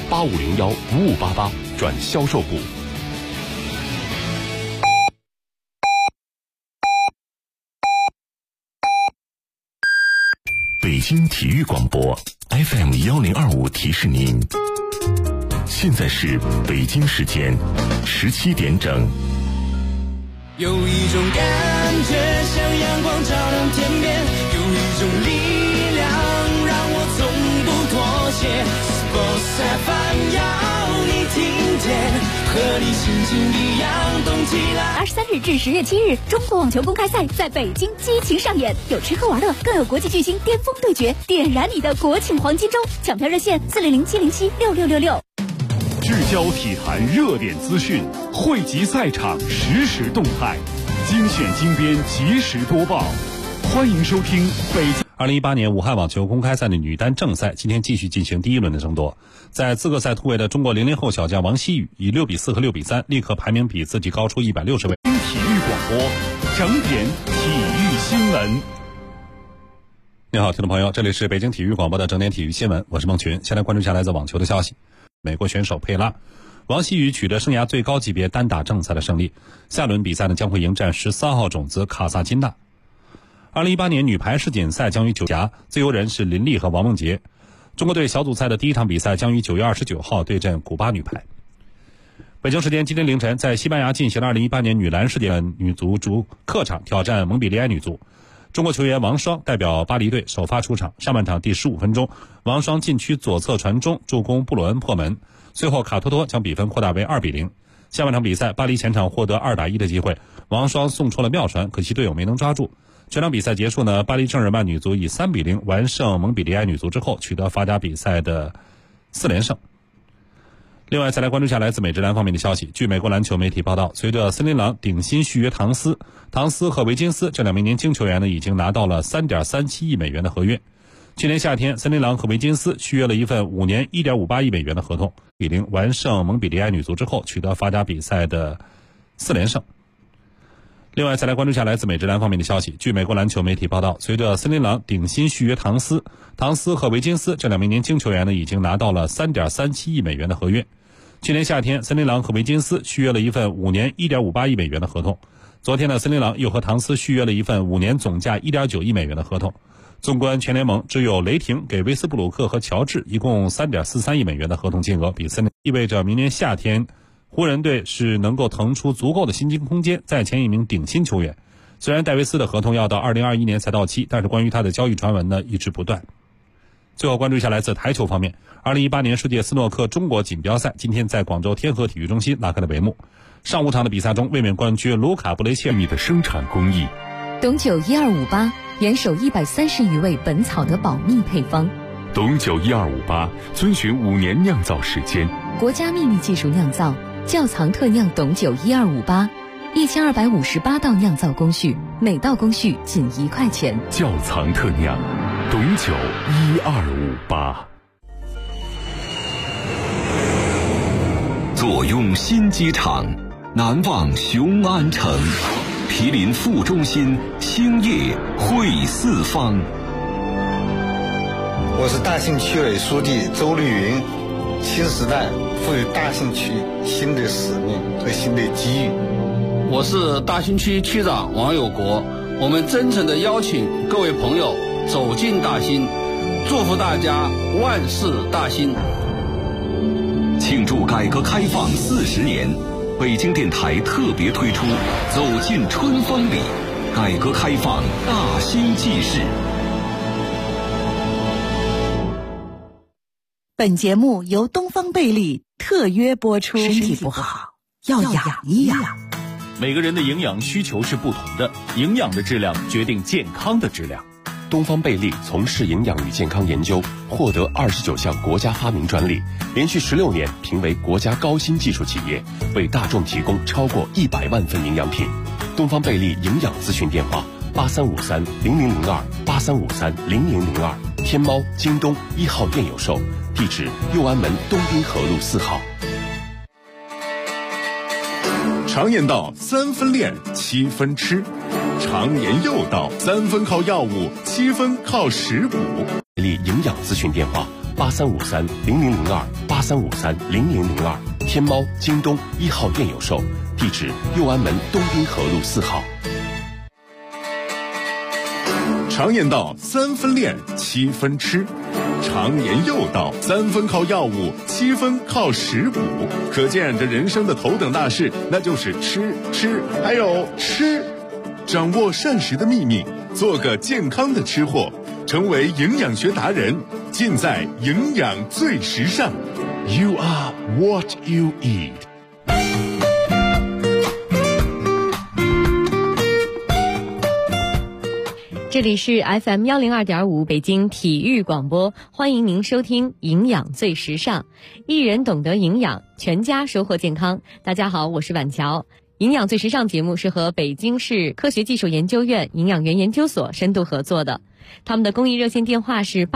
8501-5588转销售部。北京体育广播 FM1025提示您，现在是北京时间17点整。 有一种感觉像阳光照亮天边，有一种力量让我从不妥协。Sports FM 要你听见，和你心情一样动起来。 23日至10月7日，中国网球公开赛在北京激情上演，有吃喝玩乐，更有国际巨星巅峰对决，点燃你的国庆黄金周。抢票热线400-707-6666。 聚焦体坛热点资讯，汇集赛场实时动态，精选精编，及时播报。欢迎收听北京 2018年武汉网球公开赛的女单正赛，今天继续进行第一轮的争夺。在资格赛突围的中国00后小将王希雨以6比4和6比3，立刻排名比自己高出160位。 体育广播，整点体育新闻。 你好，听众朋友，这里是北京体育广播的整点体育新闻，我是孟群。先来关注一下来自网球的消息。美国选手佩拉，王希雨取得生涯最高级别单打正赛的胜利，下轮比赛呢将会迎战13号种子卡萨金娜。2018年女排世锦赛将于9甲，自由人是林丽和王梦洁。中国队小组赛的第一场比赛将于9月29号对阵古巴女排。北京时间今天凌晨，在西班牙进行了2018年女篮世界女足主客场挑战蒙彼利埃女足。中国球员王霜代表巴黎队首发出场，上半场第15分钟，王霜禁区左侧传中，助攻布鲁恩破门，随后卡托托将比分扩大为2比0。下半场比赛，巴黎前场获得2打1的机会，王霜送出了妙传，可惜队友没能抓住。全场比赛结束呢，巴黎圣日耳曼女足以3比0完胜蒙彼利埃女足之后，取得法甲比赛的4连胜。另外，再来关注一下来自美职篮方面的消息。据美国篮球媒体报道，随着森林狼顶薪续约唐斯和维金斯这2名年轻球员呢，已经拿到了3.37亿美元的合约。去年夏天，森林狼和维金斯续约了一份5年1.58亿美元的合同，1比0完胜蒙彼利埃女足之后，取得法甲比赛的4连胜。另外，再来关注一下来自美职篮方面的消息。据美国篮球媒体报道，随着森林狼顶薪续约唐斯和维金斯这2名年轻球员呢，已经拿到了3.37亿美元的合约。去年夏天，森林狼和维金斯续约了一份5年1.58亿美元的合同。昨天呢，森林狼又和唐斯续约了一份5年总价1.9亿美元的合同。纵观全联盟，只有雷霆给威斯布鲁克和乔治一共3.43亿美元的合同金额，比森林意味着明年夏天湖人队是能够腾出足够的薪金空间再签一名顶薪球员。虽然戴维斯的合同要到2021年才到期，但是关于他的交易传闻呢一直不断。最后关注一下来自台球方面，2018年世界斯诺克中国锦标赛今天在广州天河体育中心拉开了帷幕。上午场的比赛中，卫冕冠军卢卡布雷切米的生产工艺， 董酒1258严守130余味本草的保密配方。 董酒1258遵循5年酿造时间， 国家秘密技术酿造，窖藏特酿董酒1258，1258道酿造工序，每道工序仅1块钱。 窖藏特酿董酒1258。坐拥新机场，难忘雄安城，毗邻副中心，兴业汇四方。 我是大兴区委书记周绿云。新时代赋予大兴区新的使命和新的机遇。 我是大兴区区长王有国，我们真诚地邀请各位朋友走进大兴，祝福大家万事大兴。 庆祝改革开放40年，北京电台特别推出走进春风里，改革开放大兴纪事。 本节目由东方贝利特约播出。身体不好要养一养。 每个人的营养需求是不同的，营养的质量决定健康的质量。 东方贝利从事营养与健康研究，获得29项国家发明专利，连续16年评为国家高新技术企业，为大众提供超过100万份营养品。东方贝利营养咨询电话8353-0002，8353-0002，天猫、京东1号店有售，地址右安门东滨河路4号。 常言道3分练7分吃，常言又道3分靠药物，7分靠食补。 贝利营养咨询电话 83530002，83530002，天猫、京东1号店有售，地址右安门东滨河路4号。 常言道3分练7分吃，常言又道3分靠药物7分靠食补，可见这人生的头等大事那就是吃还有吃。掌握膳食的秘密，做个健康的吃货，成为营养学达人，尽在营养最时尚。 You are what you eat。 这里是 FM 102.5北京体育广播，欢迎您收听营养最时尚，一人懂得营养，全家收获健康。大家好，我是婉乔。营养最时尚节目是和北京市科学技术研究院营养园研究所深度合作的，他们的公益热线电话是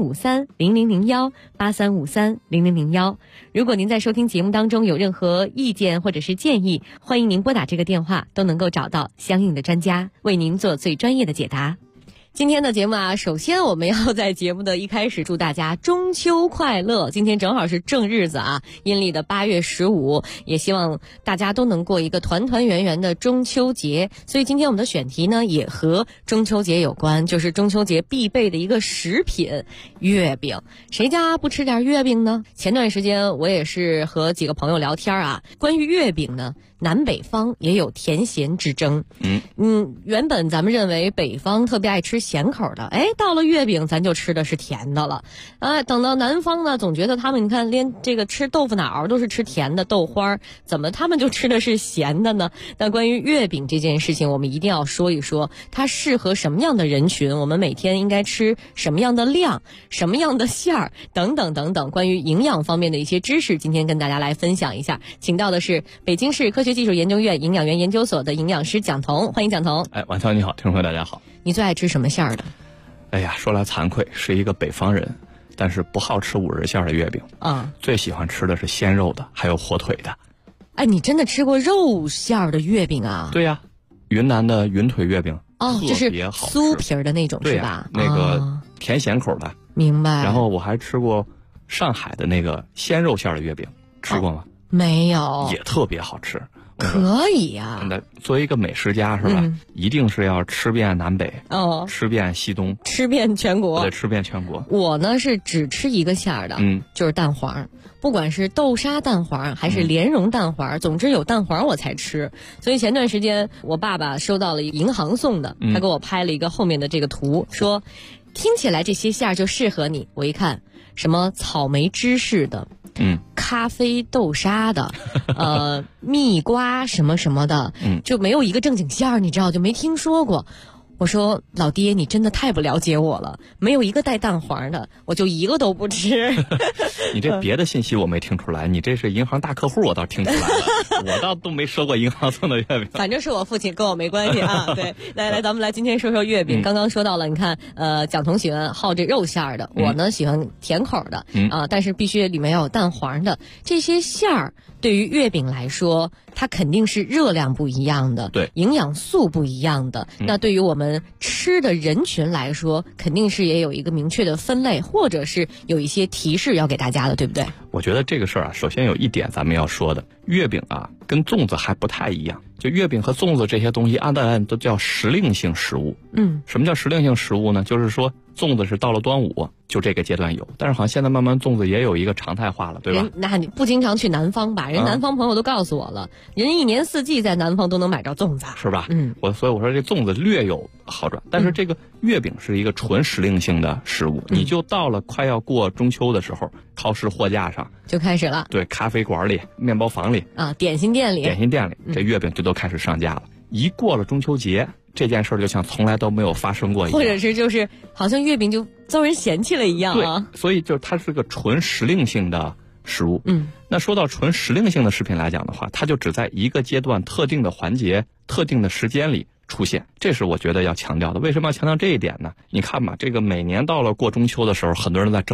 83530001，83530001。如果您在收听节目当中有任何意见或者是建议，欢迎您拨打这个电话，都能够找到相应的专家为您做最专业的解答。今天的节目啊，首先我们要在节目的一开始祝大家中秋快乐。今天正好是正日子啊，阴历的8月15，也希望大家都能过一个团团圆圆的中秋节。所以今天我们的选题呢，也和中秋节有关，就是中秋节必备的一个食品——月饼。谁家不吃点月饼呢？前段时间我也是和几个朋友聊天啊，关于月饼呢，南北方也有甜咸之争。原本咱们认为北方特别爱吃咸口的，到了月饼咱就吃的是甜的了。等到南方呢，总觉得他们你看连这个吃豆腐脑都是吃甜的，豆花怎么他们就吃的是咸的呢？但关于月饼这件事情，我们一定要说一说，它适合什么样的人群，我们每天应该吃什么样的量，什么样的馅儿，等等等等，关于营养方面的一些知识，今天跟大家来分享一下。请到的是北京市科学技术研究院营养园研究所的营养师蒋彤，欢迎蒋彤。 婉乔你好，听众朋友大家好。 你最爱吃什么馅儿的？ 哎呀，说来惭愧，是一个北方人，但是不好吃五仁馅的月饼啊，最喜欢吃的是鲜肉的，还有火腿的。 你真的吃过肉馅的月饼啊？ 对呀，云南的云腿月饼就是特别好吃， 酥皮的那种是吧？ 那个甜咸口的。 明白。 然后我还吃过上海的那个鲜肉馅的月饼，吃过吗？ 没有。 也特别好吃。 可以呀， 作为一个美食家是吧？一定是要吃遍南北，吃遍西东， 吃遍全国， 对，吃遍全国。 我呢是只吃一个馅儿的，就是蛋黄，不管是豆沙蛋黄还是莲蓉蛋黄，总之有蛋黄我才吃。所以前段时间我爸爸收到了银行送的，他给我拍了一个后面的这个图，说听起来这些馅儿就适合你。我一看，什么草莓芝士的。咖啡豆沙的，蜜瓜什么什么的，就没有一个正经馅儿，你知道，就没听说过。我说老爹，你真的太不了解我了，没有一个带蛋黄的，我就一个都不吃。 你这别的信息我没听出来，你这是银行大客户，我倒听出来了。我倒都没收过银行送的月饼。 反正是我父亲，跟我没关系啊。对，来，咱们来今天说说月饼。刚刚说到了，你看，蒋彤喜欢好这肉馅儿的，我呢喜欢甜口的，但是必须里面要有蛋黄的。这些馅儿对于月饼来说，它肯定是热量不一样的， 对， 营养素不一样的。那对于我们吃的人群来说，肯定是也有一个明确的分类，或者是有一些提示要给大家的，对不对？ 我觉得这个事儿啊，首先有一点咱们要说的，月饼啊跟粽子还不太一样。就月饼和粽子这些东西，按道理都叫时令性食物。什么叫时令性食物呢？就是说粽子是到了端午就这个阶段有，但是好像现在慢慢粽子也有一个常态化了，对吧？ 那你不经常去南方吧？人南方朋友都告诉我了，人一年四季在南方都能买着粽子， 是吧？所以我说这粽子略有好转，但是这个月饼是一个纯时令性的食物，你就到了快要过中秋的时候，超市货架上就开始了， 对，咖啡馆里、面包房里啊、点心店里， 这月饼就都开始上架了。一过了中秋节，这件事就像从来都没有发生过一样， 或者是就是好像月饼就遭人嫌弃了一样啊。 对，所以就它是个纯时令性的食物。那说到纯时令性的食品来讲的话，它就只在一个阶段、特定的环节、特定的时间里出现，这是我觉得要强调的。为什么要强调这一点呢？你看吧，这个每年到了过中秋的时候，很多人在争论，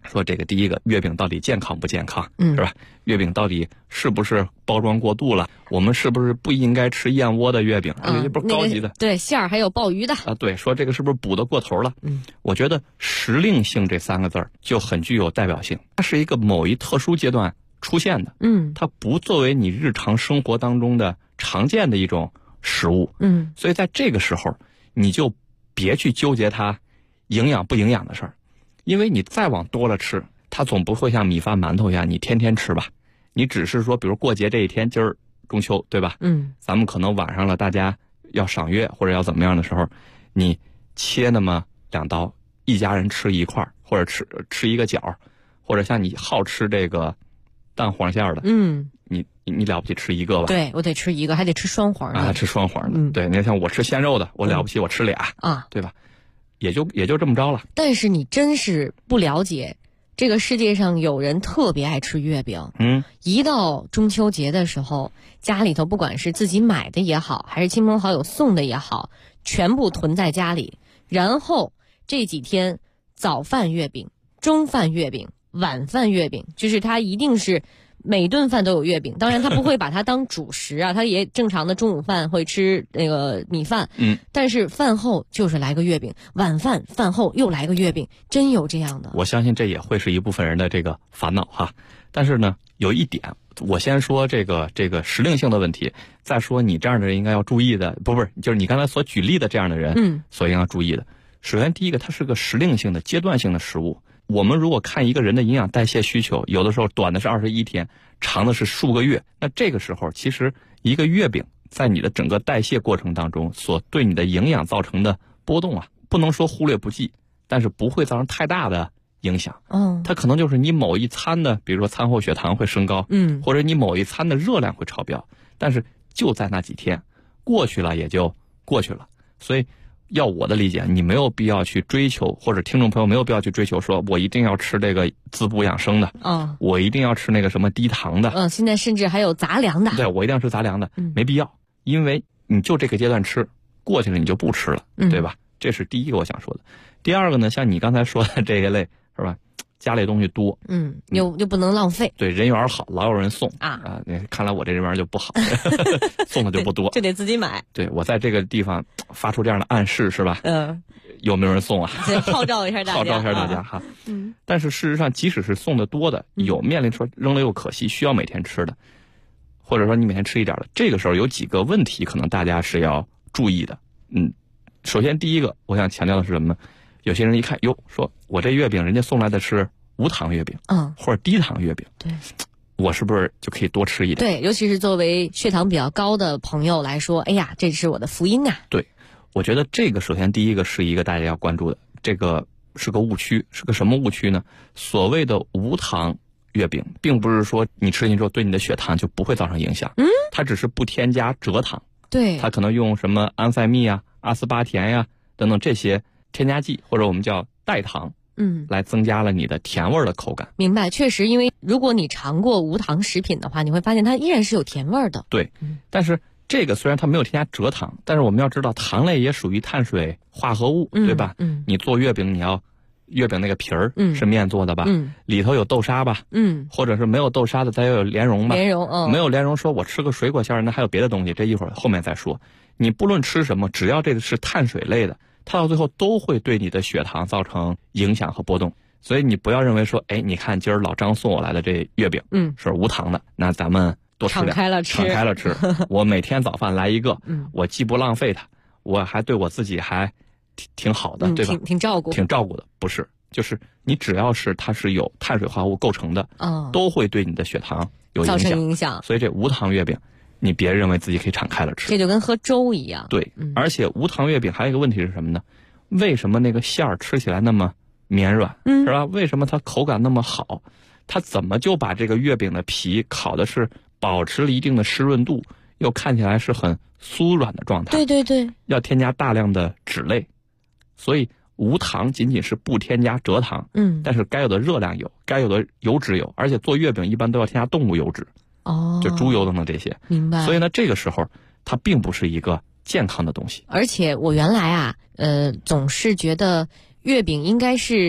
说这个第一个月饼到底健康不健康，是吧？月饼到底是不是包装过度了？我们是不是不应该吃燕窝的月饼？这不是高级的， 对，馅儿还有鲍鱼的啊。对，说这个是不是补得过头了？我觉得时令性这3个字儿就很具有代表性，它是一个某一特殊阶段出现的，它不作为你日常生活当中的常见的一种食物，所以在这个时候你就别去纠结它营养不营养的事儿，因为你再往多了吃，它总不会像米饭馒头一样你天天吃吧，你只是说比如过节这一天，今儿中秋对吧，咱们可能晚上了大家要赏月或者要怎么样的时候，你切那么2刀，一家人吃一块儿，或者吃一个角，或者像你好吃这个蛋黄馅的，你了不起吃一个吧？ 对，我得吃一个，还得吃双黄的啊，吃双黄的。对，你像我吃鲜肉的，我了不起我吃俩啊，对吧？也就这么着了。 但是你真是不了解，这个世界上有人特别爱吃月饼。一到中秋节的时候，家里头不管是自己买的也好，还是亲朋好友送的也好，全部囤在家里。然后这几天早饭月饼、中饭月饼、晚饭月饼，就是它一定是每顿饭都有月饼。当然他不会把它当主食啊，他也正常的中午饭会吃那个米饭，但是饭后就是来个月饼，晚饭饭后又来个月饼，真有这样的。 我相信这也会是一部分人的这个烦恼哈。但是呢，有一点我先说这个时令性的问题，再说你这样的人应该要注意的，不是就是你刚才所举例的这样的人，所应该注意的。首先第一个，它是个时令性的阶段性的食物。我们如果看一个人的营养代谢需求，有的时候短的是21天，长的是数个月，那这个时候其实一个月饼在你的整个代谢过程当中所对你的营养造成的波动啊，不能说忽略不计，但是不会造成太大的影响。它可能就是你某一餐的，比如说餐后血糖会升高，或者你某一餐的热量会超标，但是就在那几天过去了也就过去了。所以要我的理解，你没有必要去追求，或者听众朋友没有必要去追求说我一定要吃这个滋补养生的，我一定要吃那个什么低糖的， 现在甚至还有杂粮的， 对，我一定要吃杂粮的，没必要，因为你就这个阶段吃过去了，你就不吃了，对吧？这是第一个我想说的。第二个呢，像你刚才说的这一类是吧，家里东西多， 又不能浪费， 对，人缘好，老有人送啊，看来我这人缘就不好，送的就不多， 就得自己买。 对，我在这个地方发出这样的暗示是吧？有没有人送啊？ 号召一下大家，哈。但是事实上，即使是送的多的，有面临说扔了又可惜，需要每天吃的，或者说你每天吃一点的，这个时候有几个问题，可能大家是要注意的。首先第一个，我想强调的是什么呢？有些人一看，哟，说我这月饼人家送来的是无糖月饼，或者低糖月饼， 对， 我是不是就可以多吃一点？ 对，尤其是作为血糖比较高的朋友来说，哎呀，这是我的福音啊！ 对，我觉得这个首先第一个是一个大家要关注的，这个是个误区，是个什么误区呢？所谓的无糖月饼，并不是说你吃进去之后对你的血糖就不会造成影响，它只是不添加蔗糖， 对， 它可能用什么安赛蜜啊、阿斯巴甜呀等等这些添加剂，或者我们叫代糖，来增加了你的甜味的口感。 明白，确实，因为如果你尝过无糖食品的话，你会发现它依然是有甜味的。 对，但是这个虽然它没有添加蔗糖，但是我们要知道糖类也属于碳水化合物，对吧？你做月饼，你要月饼那个皮儿是面做的吧？里头有豆沙吧？或者是没有豆沙的，再有莲蓉吧？ 莲蓉， 没有莲蓉，说我吃个水果馅儿，那还有别的东西，这一会儿后面再说。你不论吃什么，只要这个是碳水类的，它到最后都会对你的血糖造成影响和波动。所以你不要认为说，哎，你看今儿老张送我来的这月饼，是无糖的，那咱们多吃点，敞开了吃。我每天早饭来一个，我既不浪费它，我还对我自己还挺好的，对吧？ 挺照顾的，不是，就是你只要是它是有碳水化合物构成的，都会对你的血糖有造成影响。 所以这无糖月饼，你别认为自己可以敞开了吃， 这就跟喝粥一样。 对，而且无糖月饼还有一个问题是什么呢？为什么那个馅儿吃起来那么绵软，是吧？为什么它口感那么好？它怎么就把这个月饼的皮烤的是保持了一定的湿润度，又看起来是很酥软的状态？ 对， 要添加大量的脂类，所以无糖仅仅是不添加蔗糖，但是该有的热量有，该有的油脂有，而且做月饼一般都要添加动物油脂，就猪油等等这些。 明白。 所以呢，这个时候它并不是一个健康的东西。 而且我原来总是觉得月饼应该是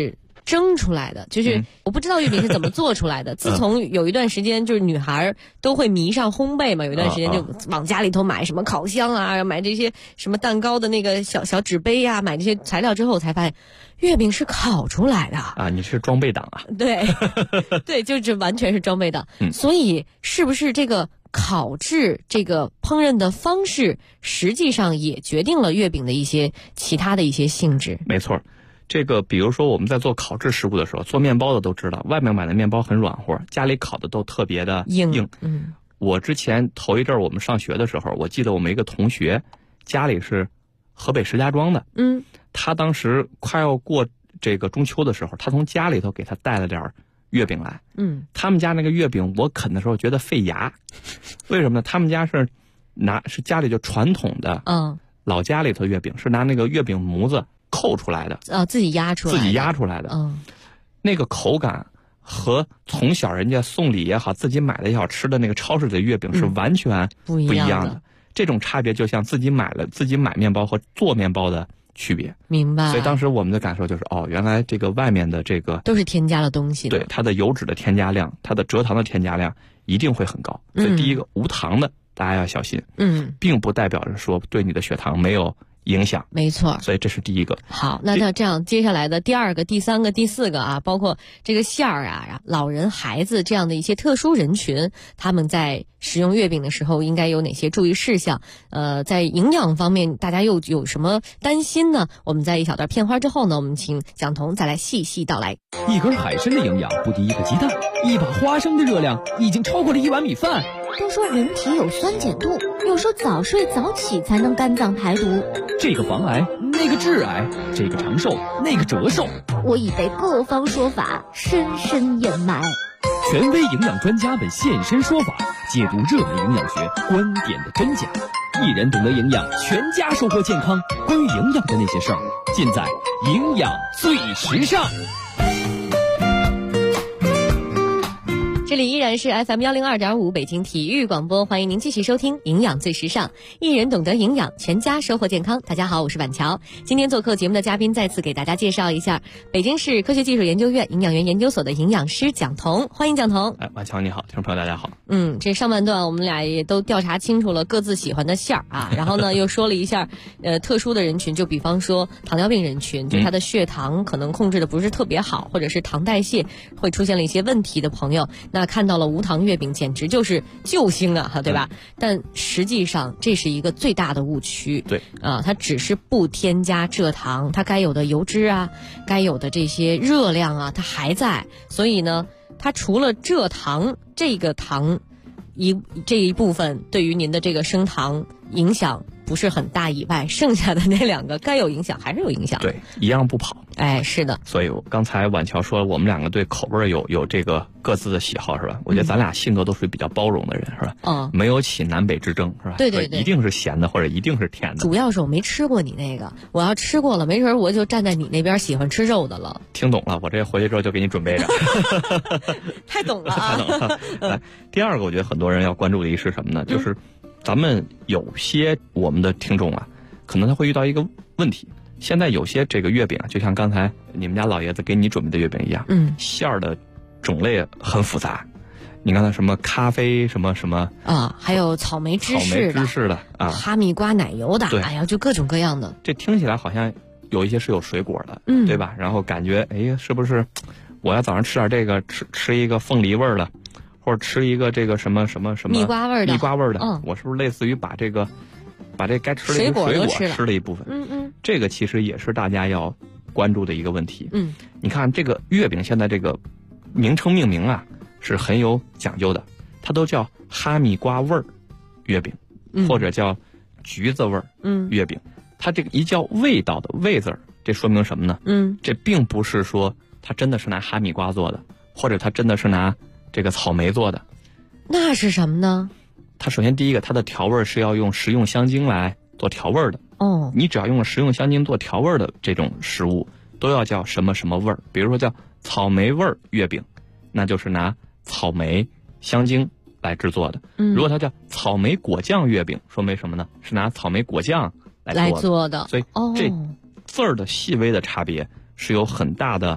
蒸出来的，就是我不知道月饼是怎么做出来的。自从有一段时间，就是女孩都会迷上烘焙嘛，有一段时间就往家里头买什么烤箱啊，买这些什么蛋糕的那个小纸杯啊，买这些材料之后，才发现月饼是烤出来的啊！你是装备党啊？ 对，对，就是完全是装备党。所以是不是这个烤制这个烹饪的方式，实际上也决定了月饼的一些其他的一些性质？ 没错。这个比如说我们在做烤制食物的时候，做面包的都知道，外面买的面包很软和，家里烤的都特别的硬。我之前头一阵儿我们上学的时候，我记得我们一个同学家里是河北石家庄的，他当时快要过这个中秋的时候，他从家里头给他带了点月饼来。他们家那个月饼我啃的时候觉得费牙，为什么呢？他们家是家里就传统的，老家里头月饼是拿那个月饼模子扣出来的， 自己压出来的， 那个口感和从小人家送礼也好，自己买的也好，吃的那个超市的月饼是完全不一样的。这种差别就像自己买面包和做面包的区别。 明白。 所以当时我们的感受就是，原来这个外面的这个都是添加了东西的。 对，它的油脂的添加量，它的蔗糖的添加量一定会很高。所以第一个，无糖的大家要小心。并不代表着说对你的血糖没有影响。 没错。 所以这是第一个。 好，那这样接下来的第二个、第三个、第四个啊，包括这个馅儿啊、老人、孩子这样的一些特殊人群，他们在使用月饼的时候应该有哪些注意事项？在营养方面大家又有什么担心呢？我们在一小段片花之后呢，我们请蒋彤再来细细道来。 一根海参的营养不敌一个鸡蛋，一把花生的热量已经超过了1碗米饭。 都说人体有酸碱度，有时候早睡早起才能肝脏排毒。 这个防癌，那个致癌，这个长寿，那个折寿。 我已被各方说法深深掩埋。 权威营养专家们现身说法，解读热门营养学观点的真假。一人懂得营养，全家收获健康。关于营养的那些事儿，尽在营养最时尚。 这里依然是 FM 102.5北京体育广播，欢迎您继续收听《营养最时尚》，一人懂得营养，全家收获健康。大家好，我是婉乔。今天做客节目的嘉宾，再次给大家介绍一下北京市科学技术研究院营养员研究所的营养师蒋彤，欢迎蒋彤。 婉乔你好，听众朋友大家好。 这上半段我们俩也都调查清楚了各自喜欢的馅儿啊，然后呢又说了一下特殊的人群，就比方说糖尿病人群，就他的血糖可能控制的不是特别好，或者是糖代谢会出现了一些问题的朋友，那看到了无糖月饼简直就是救星啊，对吧？但实际上这是一个最大的误区。 对啊，它只是不添加蔗糖，它该有的油脂啊，该有的这些热量啊，它还在。所以呢，它除了蔗糖这个糖这一部分对于您的这个升糖影响不是很大以外，剩下的那两个该有影响还是有影响。 对，一样不跑。 哎，是的。 所以刚才婉乔说我们两个对口味有这个各自的喜好是吧？我觉得咱俩性格都属于比较包容的人是吧？没有起南北之争是吧？ 对， 一定是咸的或者一定是甜的。 主要是我没吃过你那个，我要吃过了，没准我就站在你那边喜欢吃肉的了。 听懂了，我这回去之后就给你准备着。 太懂了啊！ 太懂了。来，第二个我觉得很多人要关注的一是什么呢？就是咱们有些我们的听众啊，可能他会遇到一个问题。现在有些这个月饼啊，就像刚才你们家老爷子给你准备的月饼一样，馅儿的种类很复杂。你刚才什么咖啡什么什么啊，还有草莓芝士的啊， 哈密瓜奶油的，哎呀，就各种各样的。 这听起来好像有一些是有水果的，对吧？然后感觉是不是我要早上吃点这个，吃一个凤梨味儿的，或者吃一个这个什么什么什么蜜瓜味儿的，我是不是类似于把这该吃的水果吃了一部分？这个其实也是大家要关注的一个问题。你看这个月饼现在这个名称命名啊是很有讲究的，它都叫哈密瓜味儿月饼，或者叫橘子味儿月饼。它这个一叫味道的味字儿，这说明什么呢？这并不是说它真的是拿哈密瓜做的，或者它真的是拿这个草莓做的。 那是什么呢？ 它首先第一个，它的调味是要用食用香精来做调味的。你只要用了食用香精做调味的这种食物，都要叫什么什么味儿。比如说叫草莓味儿月饼，那就是拿草莓香精来制作的。如果它叫草莓果酱月饼，说明什么呢？是拿草莓果酱来做的。所以这字儿的细微的差别是有很大的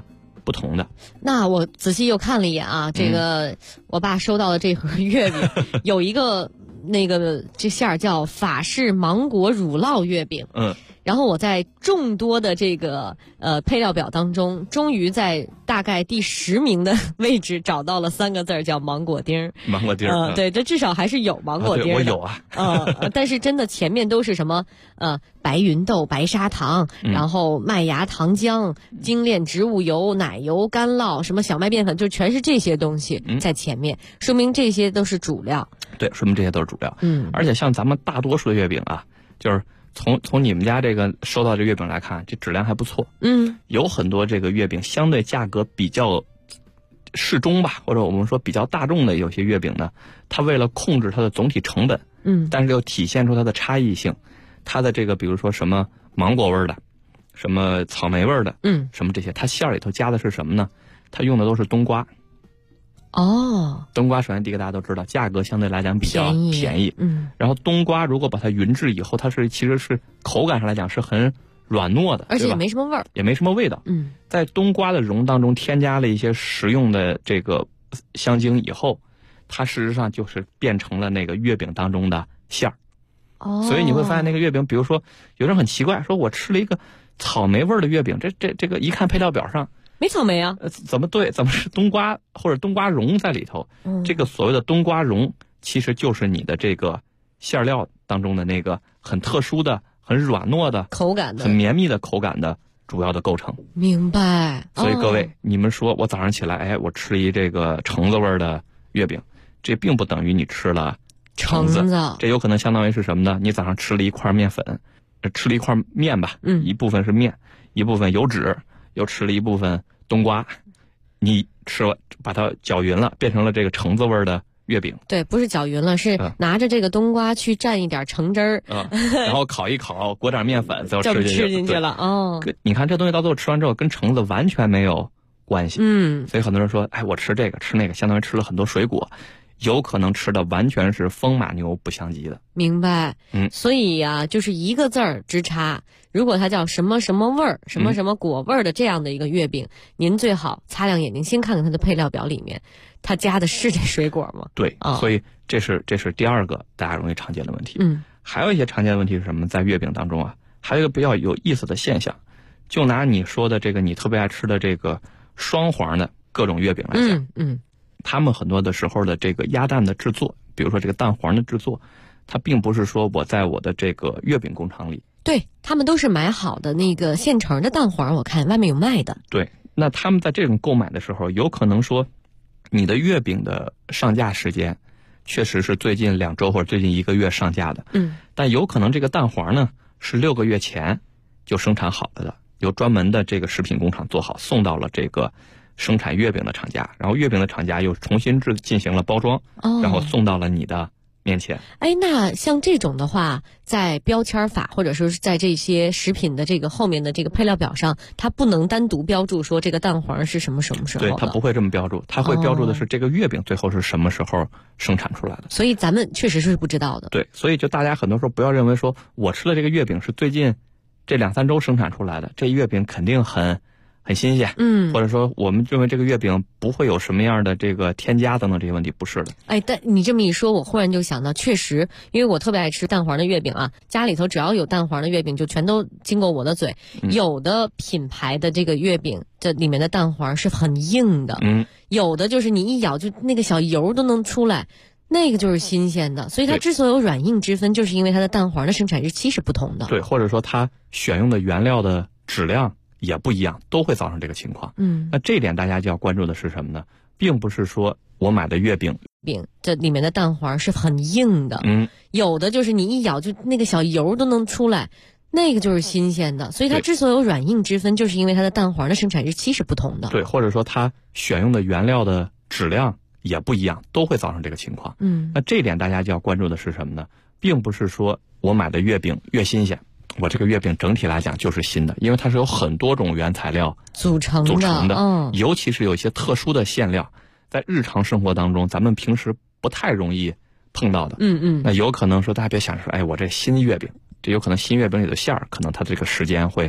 不同的。 那我仔细又看了一眼啊，这个我爸收到的这盒月饼有一个这馅儿叫法式芒果乳酪月饼。然后我在众多的这个配料表当中，终于在大概第10名的位置找到了3个字儿，叫芒果丁儿。 芒果丁儿， 对，这至少还是有芒果丁儿的。 对，我有啊。 但是真的前面都是什么白芸豆、白砂糖，然后麦芽糖浆、精炼植物油、奶油、干酪，什么小麦面粉，就全是这些东西在前面，说明这些都是主料。 对，说明这些都是主料。而且像咱们大多数的月饼啊，就是从你们家这个收到这月饼来看，这质量还不错。有很多这个月饼相对价格比较适中吧，或者我们说比较大众的有些月饼呢，它为了控制它的总体成本，但是又体现出它的差异性，它的这个比如说什么芒果味的，什么草莓味的，什么这些，它馅儿里头加的是什么呢？它用的都是冬瓜。冬瓜首先第一个大家都知道，价格相对来讲比较便宜。然后冬瓜如果把它匀制以后，它其实是口感上来讲是很软糯的， 而且也没什么味儿， 也没什么味道。在冬瓜的蓉当中添加了一些食用的这个香精以后，它事实上就是变成了那个月饼当中的馅儿。所以你会发现那个月饼，比如说有人很奇怪，说我吃了一个草莓味的月饼，这个一看配料表上没草莓啊？ 怎么是冬瓜或者冬瓜蓉在里头？这个所谓的冬瓜蓉，其实就是你的这个馅料当中的那个很特殊的、很软糯的口感的、 很绵密的口感的主要的构成。 明白。 所以各位，你们说我早上起来，我吃一这个橙子味的月饼，这并不等于你吃了橙子，这有可能相当于是什么呢？你早上吃了一块面粉，吃了一块面吧，一部分是面，一部分油脂，又吃了一部分冬瓜，你吃了把它搅匀了，变成了这个橙子味的月饼。 对，不是搅匀了，是拿着这个冬瓜去蘸一点橙汁儿， 然后烤一烤，裹点面粉，最后吃进去了。 你看这东西到最后吃完之后，跟橙子完全没有关系。所以很多人说，我吃这个吃那个，相当于吃了很多水果。有可能吃的完全是风马牛不相及的。 明白。所以呀，就是一个字儿之差。如果它叫什么什么味儿、什么什么果味儿的这样的一个月饼，您最好擦亮眼睛，先看看它的配料表里面，它加的是这水果吗？ 对，所以这是第二个大家容易常见的问题。还有一些常见的问题是什么？在月饼当中啊，还有一个比较有意思的现象，就拿你说的这个你特别爱吃的这个双黄的各种月饼来讲，他们很多的时候的这个鸭蛋的制作，比如说这个蛋黄的制作，它并不是说我在我的这个月饼工厂里， 对，他们都是买好的那个现成的蛋黄，我看外面有卖的。 对，那他们在这种购买的时候，有可能说你的月饼的上架时间确实是最近2周或者最近1个月上架的，但有可能这个蛋黄呢是6个月前就生产好了的，由专门的这个食品工厂做好，送到了这个生产月饼的厂家，然后月饼的厂家又重新进行了包装，然后送到了你的面前。 那像这种的话，在标签法或者说是在这些食品的这个后面的这个配料表上，它不能单独标注说这个蛋黄是什么时候的。 对，它不会这么标注，它会标注的是这个月饼最后是什么时候生产出来的。 所以咱们确实是不知道的。 对，所以就大家很多时候不要认为说我吃的这个月饼是最近这2-3周生产出来的，这月饼肯定很新鲜，或者说我们认为这个月饼不会有什么样的这个添加等等这些问题，不是的。 但你这么一说，我忽然就想到，确实，因为我特别爱吃蛋黄的月饼啊，家里头只要有蛋黄的月饼，就全都经过我的嘴。有的品牌的这个月饼，这里面的蛋黄是很硬的，有的就是你一咬就那个小油都能出来。那个就是新鲜的，所以它之所以有软硬之分，就是因为它的蛋黄的生产日期是不同的。 对，或者说它选用的原料的质量也不一样，都会造成这个情况。那这一点大家就要关注的是什么呢？并不是说我买的月饼这里面的蛋黄是很硬的，有的就是你一咬就那个小油都能出来，那个就是新鲜的，所以它之所以有软硬之分，就是因为它的蛋黄的生产日期是不同的。 对，或者说它选用的原料的质量也不一样，都会造成这个情况。那这一点大家就要关注的是什么呢？并不是说我买的月饼越新鲜，我这个月饼整体来讲就是新的，因为它是有很多种原材料组成的， 尤其是有一些特殊的馅料，在日常生活当中咱们平时不太容易碰到的。那有可能说大家别想说，我这新月饼，这有可能新月饼里的馅儿可能它这个时间会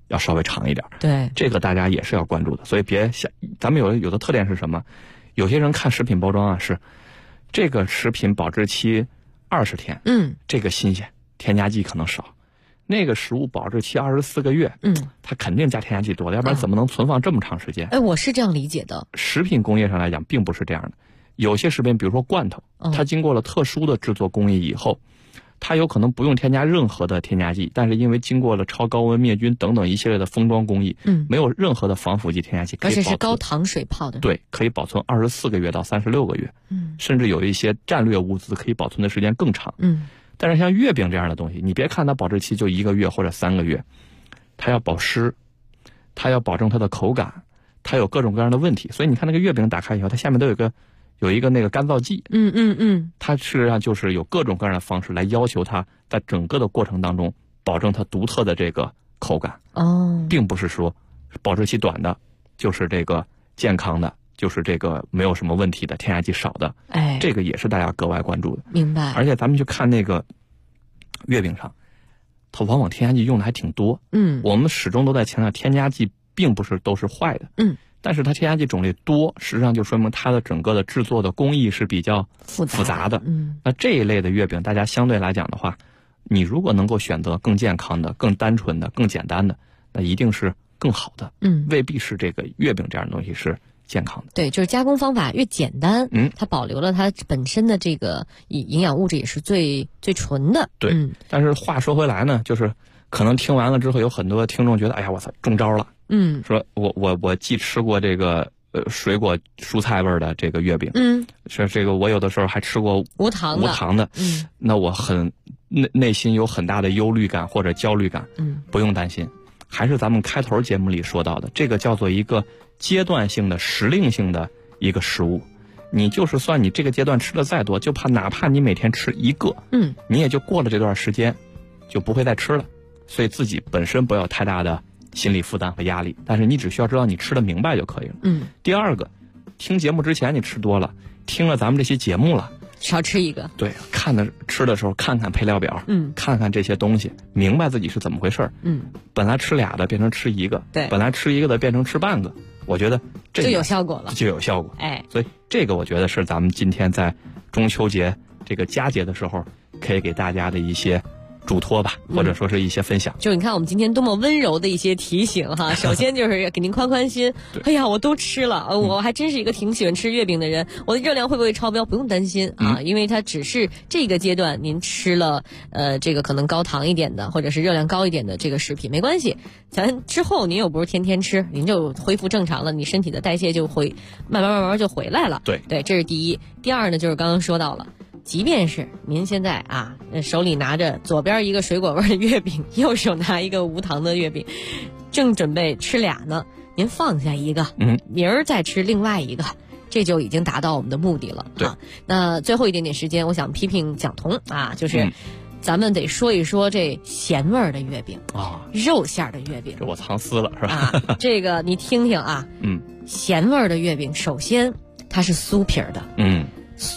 要稍微长一点。 对， 这个大家也是要关注的。所以别想，咱们有的特点是什么？有些人看食品包装啊，是这个食品保质期20天，这个新鲜，添加剂可能少。那个食物保质期24个月，它肯定加添加剂多了，要不然怎么能存放这么长时间？ 我是这样理解的。 食品工业上来讲，并不是这样的。有些食品，比如说罐头，它经过了特殊的制作工艺以后，它有可能不用添加任何的添加剂，但是因为经过了超高温灭菌等等一系列的封装工艺，没有任何的防腐剂添加剂， 而且是高糖水泡的， 对，可以保存24个月到36个月，甚至有一些战略物资可以保存的时间更长，但是像月饼这样的东西，你别看它保质期就1个月或者3个月，它要保湿，它要保证它的口感，它有各种各样的问题。所以你看那个月饼打开以后，它下面都有一个那个干燥剂，它实际上就是有各种各样的方式来要求它在整个的过程当中保证它独特的这个口感。并不是说保质期短的就是这个健康的，就是这个没有什么问题的，添加剂少的，这个也是大家格外关注的。 明白。 而且咱们去看那个月饼上，它往往添加剂用的还挺多。我们始终都在强调，添加剂并不是都是坏的。但是它添加剂种类多，实际上就说明它的整个的制作的工艺是比较复杂的。那这一类的月饼，大家相对来讲的话，你如果能够选择更健康的、更单纯的、更简单的，那一定是更好的。未必是这个月饼这样的东西是健康的。 对，就是加工方法越简单，它保留了它本身的这个营养物质也是最纯的。 对，但是话说回来呢，就是可能听完了之后，有很多听众觉得，哎呀，我操，中招了。说我既吃过这个水果蔬菜味的这个月饼，是这个我有的时候还吃过无糖的，那我很内心有很大的忧虑感或者焦虑感。不用担心，还是咱们开头节目里说到的，这个叫做一个阶段性的时令性的一个食物。你就是算你这个阶段吃的再多，就哪怕你每天吃一个，你也就过了这段时间就不会再吃了。所以自己本身不要太大的心理负担和压力，但是你只需要知道你吃的明白就可以了。第二个，听节目之前你吃多了，听了咱们这些节目了， 少吃一个。 对，吃的时候看看配料表，看看这些东西，明白自己是怎么回事。本来吃俩的变成吃一个， 对， 本来吃一个的变成吃半个，我觉得这就有效果了， 就有效果。所以这个我觉得是咱们今天在中秋节这个佳节的时候，可以给大家的一些嘱托吧，或者说是一些分享。 就你看我们今天多么温柔的一些提醒哈。首先就是给您宽心，哎呀，我都吃了，我还真是一个挺喜欢吃月饼的人，我的热量会不会超标？不用担心啊，因为它只是这个阶段您吃了这个可能高糖一点的或者是热量高一点的这个食品，没关系，咱之后您又不是天天吃，您就恢复正常了，你身体的代谢就会慢慢就回来了。对，这是第一。第二呢，就是刚刚说到了，即便是您现在啊手里拿着左边一个水果味的月饼，右手拿一个无糖的月饼，正准备吃俩呢，您放下一个，明儿再吃另外一个，这就已经达到我们的目的了。对，那最后一点点时间，我想批评蒋彤啊，就是咱们得说一说这咸味儿的月饼啊，肉馅的月饼。 这我藏私了是吧？ 这个你听听啊，咸味儿的月饼，首先它是酥皮儿的，